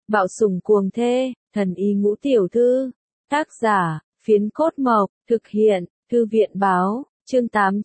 Bạo sủng cuồng thê, thần y ngũ tiểu thư. Tác giả, Phiến Cốt Mộc, thực hiện, Thư viện Báo, chương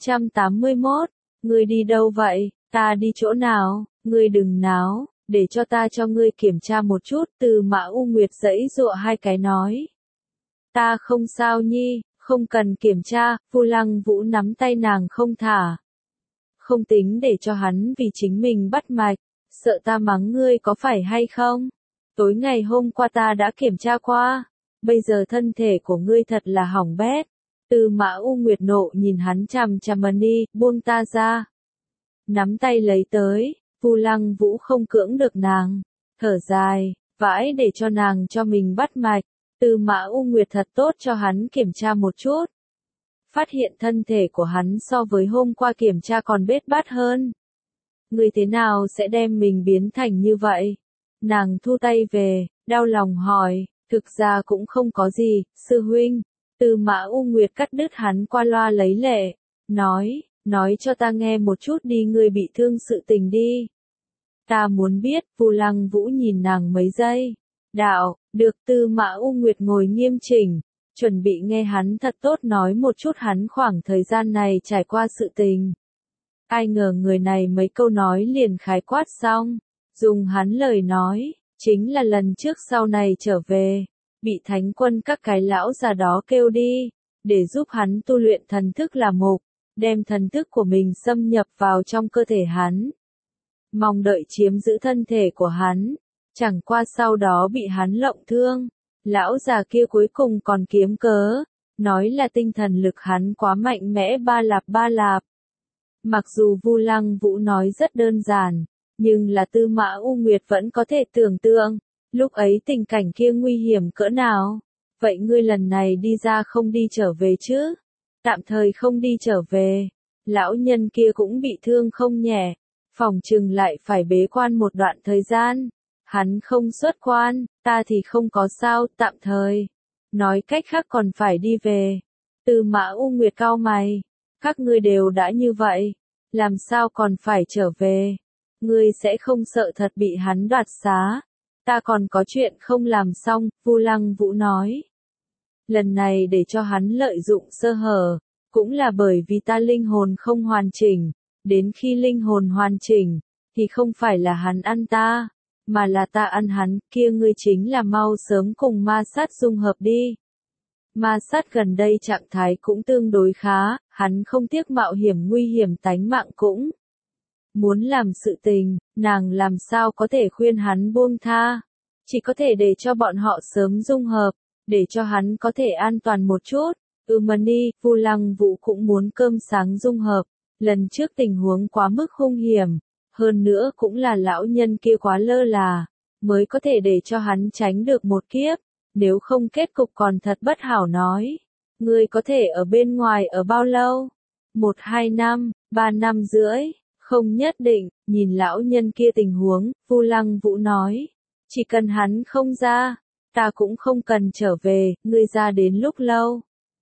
881. Ngươi đi đâu vậy? Ta đi chỗ nào? Ngươi đừng náo, để cho ngươi kiểm tra một chút. Từ Mã U Nguyệt giãy giụa hai cái nói. Ta không sao nhi, không cần kiểm tra. Vu Lăng Vũ nắm tay nàng không thả. Không tính để cho hắn vì chính mình bắt mạch, sợ ta mắng ngươi có phải hay không? Tối ngày hôm qua ta đã kiểm tra qua, bây giờ thân thể của ngươi thật là hỏng bét. Từ Mã U Nguyệt nộ nhìn hắn chằm chằm đi, buông ta ra. Nắm tay lấy tới, Vu Lăng Vũ không cưỡng được nàng, thở dài, vãi để cho nàng cho mình bắt mạch. Từ Mã U Nguyệt thật tốt cho hắn kiểm tra một chút. Phát hiện thân thể của hắn so với hôm qua kiểm tra còn bết bát hơn. Ngươi thế nào sẽ đem mình biến thành như vậy? Nàng thu tay về, đau lòng hỏi, thực ra cũng không có gì, sư huynh. Từ Mã U Nguyệt cắt đứt hắn qua loa lấy lệ, nói cho ta nghe một chút đi, ngươi bị thương sự tình đi. Ta muốn biết. Vu Lăng Vũ nhìn nàng mấy giây. Đạo, được. Từ Mã U Nguyệt ngồi nghiêm chỉnh, chuẩn bị nghe hắn thật tốt nói một chút hắn khoảng thời gian này trải qua sự tình. Ai ngờ người này mấy câu nói liền khái quát xong, dùng hắn lời nói, chính là lần trước sau này trở về, bị thánh quân các cái lão già đó kêu đi, để giúp hắn tu luyện thần thức là mục, đem thần thức của mình xâm nhập vào trong cơ thể hắn. Mong đợi chiếm giữ thân thể của hắn, chẳng qua sau đó bị hắn lộng thương. Lão già kia cuối cùng còn kiếm cớ, nói là tinh thần lực hắn quá mạnh mẽ ba lạp. Mặc dù Vu Lăng Vũ nói rất đơn giản, nhưng là Tư Mã U Nguyệt vẫn có thể tưởng tượng, lúc ấy tình cảnh kia nguy hiểm cỡ nào. Vậy ngươi lần này đi ra không đi trở về chứ? Tạm thời không đi trở về. Lão nhân kia cũng bị thương không nhẹ, phòng chừng lại phải bế quan một đoạn thời gian. Hắn không xuất quan, ta thì không có sao, tạm thời. Nói cách khác còn phải đi về. Từ Mã U Nguyệt cau mày. Các ngươi đều đã như vậy, làm sao còn phải trở về? Ngươi sẽ không sợ thật bị hắn đoạt xá? Ta còn có chuyện không làm xong, Vu Lăng Vũ nói. Lần này để cho hắn lợi dụng sơ hở, cũng là bởi vì ta linh hồn không hoàn chỉnh. Đến khi linh hồn hoàn chỉnh, thì không phải là hắn ăn ta, mà là ta ăn hắn. Kia ngươi chính là mau sớm cùng ma sát dung hợp đi. Ma sát gần đây trạng thái cũng tương đối khá, hắn không tiếc mạo hiểm nguy hiểm tánh mạng cũng muốn làm sự tình. Nàng làm sao có thể khuyên hắn buông tha, chỉ có thể để cho bọn họ sớm dung hợp, để cho hắn có thể an toàn một chút. Đi, Vu Lăng Vũ cũng muốn cơm sáng dung hợp. Lần trước tình huống quá mức hung hiểm, hơn nữa cũng là lão nhân kia quá lơ là, mới có thể để cho hắn tránh được một kiếp, nếu không kết cục còn thật bất hảo nói. Ngươi có thể ở bên ngoài ở bao lâu? 1-2 năm, 3 năm rưỡi, không nhất định. Nhìn lão nhân kia tình huống, Vu Lăng Vũ nói, chỉ cần hắn không ra, ta cũng không cần trở về. Ngươi ra đến lúc lâu,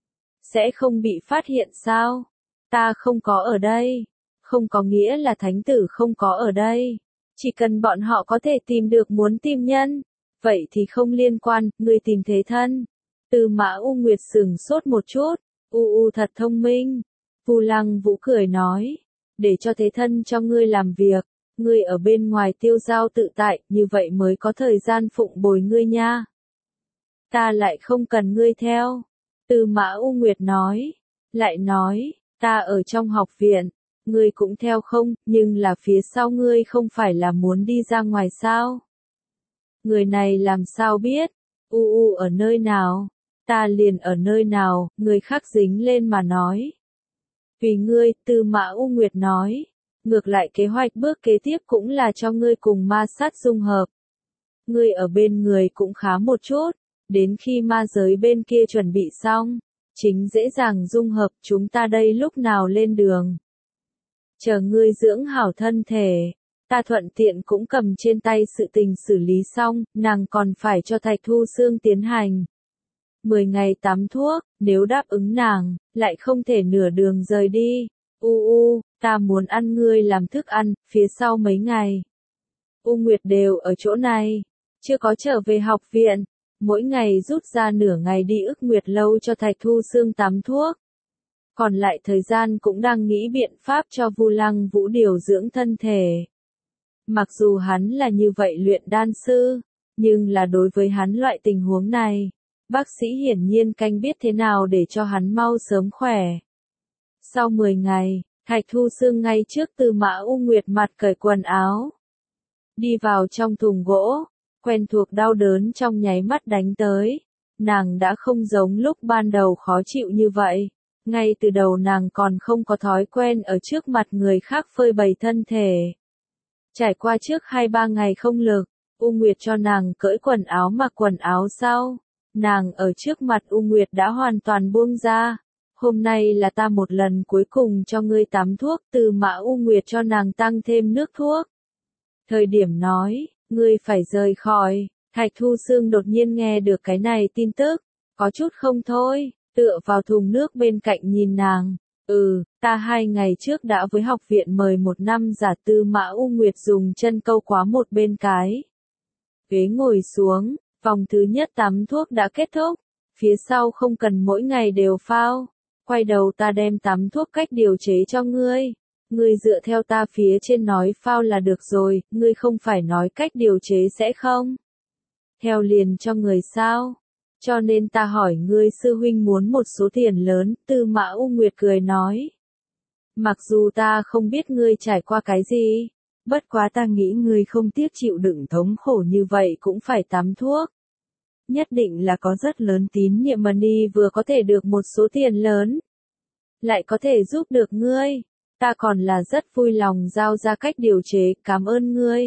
sẽ không bị phát hiện sao? Ta không có ở đây, không có nghĩa là thánh tử không có ở đây. Chỉ cần bọn họ có thể tìm được muốn tìm nhân, vậy thì không liên quan. Ngươi tìm thế thân. Từ Mã U Nguyệt sửng sốt một chút. Thật thông minh. Vu Lăng Vũ cười nói, để cho thế thân cho ngươi làm việc, ngươi ở bên ngoài tiêu dao tự tại, như vậy mới có thời gian phụng bồi ngươi nha. Ta lại không cần ngươi theo. Từ Mã U Nguyệt nói, lại nói, ta ở trong học viện, ngươi cũng theo không, nhưng là phía sau ngươi không phải là muốn đi ra ngoài sao? Người này làm sao biết? Ở nơi nào? Ta liền ở nơi nào? Người khác dính lên mà nói. Vì ngươi, Từ Mã U Nguyệt nói, ngược lại kế hoạch bước kế tiếp cũng là cho ngươi cùng ma sát dung hợp. Ngươi ở bên người cũng khá một chút, đến khi ma giới bên kia chuẩn bị xong, chính dễ dàng dung hợp. Chúng ta đây lúc nào lên đường? Chờ ngươi dưỡng hảo thân thể, ta thuận tiện cũng cầm trên tay sự tình xử lý xong. Nàng còn phải cho Thạch Thu Xương tiến hành 10 ngày tắm thuốc, nếu đáp ứng nàng, lại không thể nửa đường rời đi. Ta muốn ăn ngươi làm thức ăn, phía sau mấy ngày. U Nguyệt đều ở chỗ này. chưa có trở về học viện, mỗi ngày rút ra nửa ngày đi ức nguyệt lâu cho Thạch Thu Sương tắm thuốc. Còn lại thời gian cũng đang nghĩ biện pháp cho Vu Lăng Vũ điều dưỡng thân thể. Mặc dù hắn là như vậy luyện đan sư, nhưng là đối với hắn loại tình huống này, bác sĩ hiển nhiên canh biết thế nào để cho hắn mau sớm khỏe. Sau 10 ngày, Thạch Thu Sương ngay trước Tư Mã U Nguyệt mặt cởi quần áo. Đi vào trong thùng gỗ, quen thuộc đau đớn trong nháy mắt đánh tới. Nàng đã không giống lúc ban đầu khó chịu như vậy. Ngay từ đầu nàng còn không có thói quen ở trước mặt người khác phơi bày thân thể. Trải qua trước 2-3 ngày không lực, U Nguyệt cho nàng cởi quần áo mặc quần áo sau. Nàng ở trước mặt U Nguyệt đã hoàn toàn buông ra. Hôm nay là ta một lần cuối cùng cho ngươi tắm thuốc. Từ Mã U Nguyệt cho nàng tăng thêm nước thuốc. Thời điểm nói, ngươi phải rời khỏi. Thạch Thu Sương đột nhiên nghe được cái này tin tức. Có chút không thôi, tựa vào thùng nước bên cạnh nhìn nàng. Ta 2 ngày trước đã với học viện mời 1 năm giả. Tư Mã U Nguyệt dùng chân câu quá một bên cái ghế ngồi xuống, vòng thứ nhất tắm thuốc đã kết thúc, phía sau không cần mỗi ngày đều phao, quay đầu ta đem tắm thuốc cách điều chế cho ngươi, ngươi dựa theo ta phía trên nói phao là được rồi, ngươi không phải nói cách điều chế sẽ không? Theo liền cho người sao? Cho nên ta hỏi ngươi sư huynh muốn một số tiền lớn, Tư Mã U Nguyệt cười nói. Mặc dù ta không biết ngươi trải qua cái gì, bất quá ta nghĩ ngươi không tiếc chịu đựng thống khổ như vậy cũng phải tắm thuốc. Nhất định là có rất lớn tín nhiệm mà ni vừa có thể được một số tiền lớn, lại có thể giúp được ngươi. Ta còn là rất vui lòng giao ra cách điều chế, cảm ơn ngươi.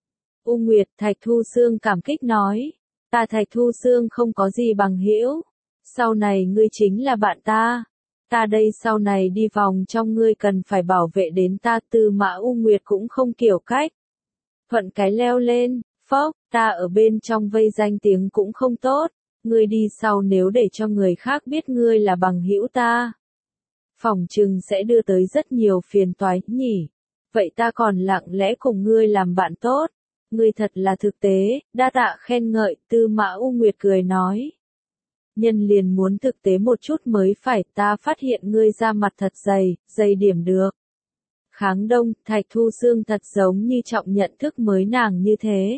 U Nguyệt, Thạch Thu Sương cảm kích nói. Ta Thạch Thu Sương không có gì bằng hữu. Sau này ngươi chính là bạn ta. Ta đây sau này đi vòng trong ngươi cần phải bảo vệ đến ta. Tư Mã U Nguyệt cũng không kiểu cách. Thuận cái leo lên, phốc, ta ở bên trong vây danh tiếng cũng không tốt. Ngươi đi sau nếu để cho người khác biết ngươi là bằng hữu ta, phỏng chừng sẽ đưa tới rất nhiều phiền toái nhỉ. Vậy ta còn lặng lẽ cùng ngươi làm bạn tốt. Ngươi thật là thực tế, đa tạ khen ngợi. Tư Mã U Nguyệt cười nói. Nhân liền muốn thực tế một chút mới phải, ta phát hiện ngươi da mặt thật dày, dày điểm được. Kháng Đông, Thạch Thu Sương thật giống như trọng nhận thức mới nàng như thế.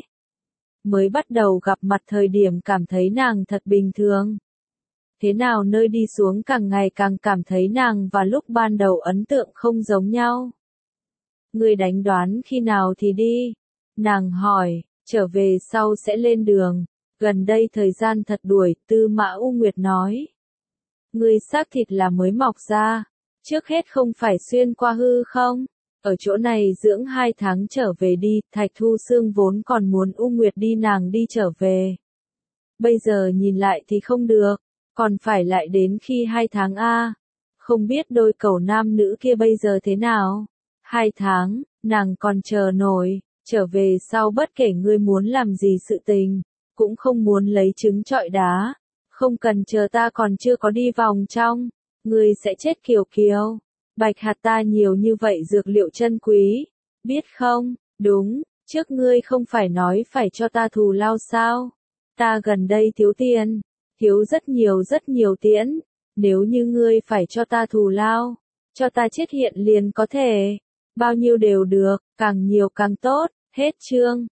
Mới bắt đầu gặp mặt thời điểm cảm thấy nàng thật bình thường. Thế nào nơi đi xuống càng ngày càng cảm thấy nàng và lúc ban đầu ấn tượng không giống nhau. Ngươi đánh đoán khi nào thì đi? Nàng hỏi, trở về sau sẽ lên đường. Gần đây thời gian thật đuổi, Tư Mã U Nguyệt nói. Ngươi xác thịt là mới mọc ra. Trước hết không phải xuyên qua hư không? Ở chỗ này dưỡng 2 tháng trở về đi. Thạch Thu Sương vốn còn muốn U Nguyệt đi nàng đi trở về. Bây giờ nhìn lại thì không được. Còn phải lại đến khi 2 tháng a. Không biết đôi cầu nam nữ kia bây giờ thế nào? 2 tháng, nàng còn chờ nổi. Trở về sau bất kể ngươi muốn làm gì sự tình, cũng không muốn lấy trứng trọi đá. Không cần chờ ta còn chưa có đi vòng trong, ngươi sẽ chết kiều kiều. Bạch hạt ta nhiều như vậy dược liệu chân quý, biết không? Đúng, trước ngươi không phải nói phải cho ta thù lao sao? Ta gần đây thiếu tiền, thiếu rất nhiều tiền. Nếu như ngươi phải cho ta thù lao, cho ta chết hiện liền có thể. Bao nhiêu đều được, càng nhiều càng tốt. Hết chương.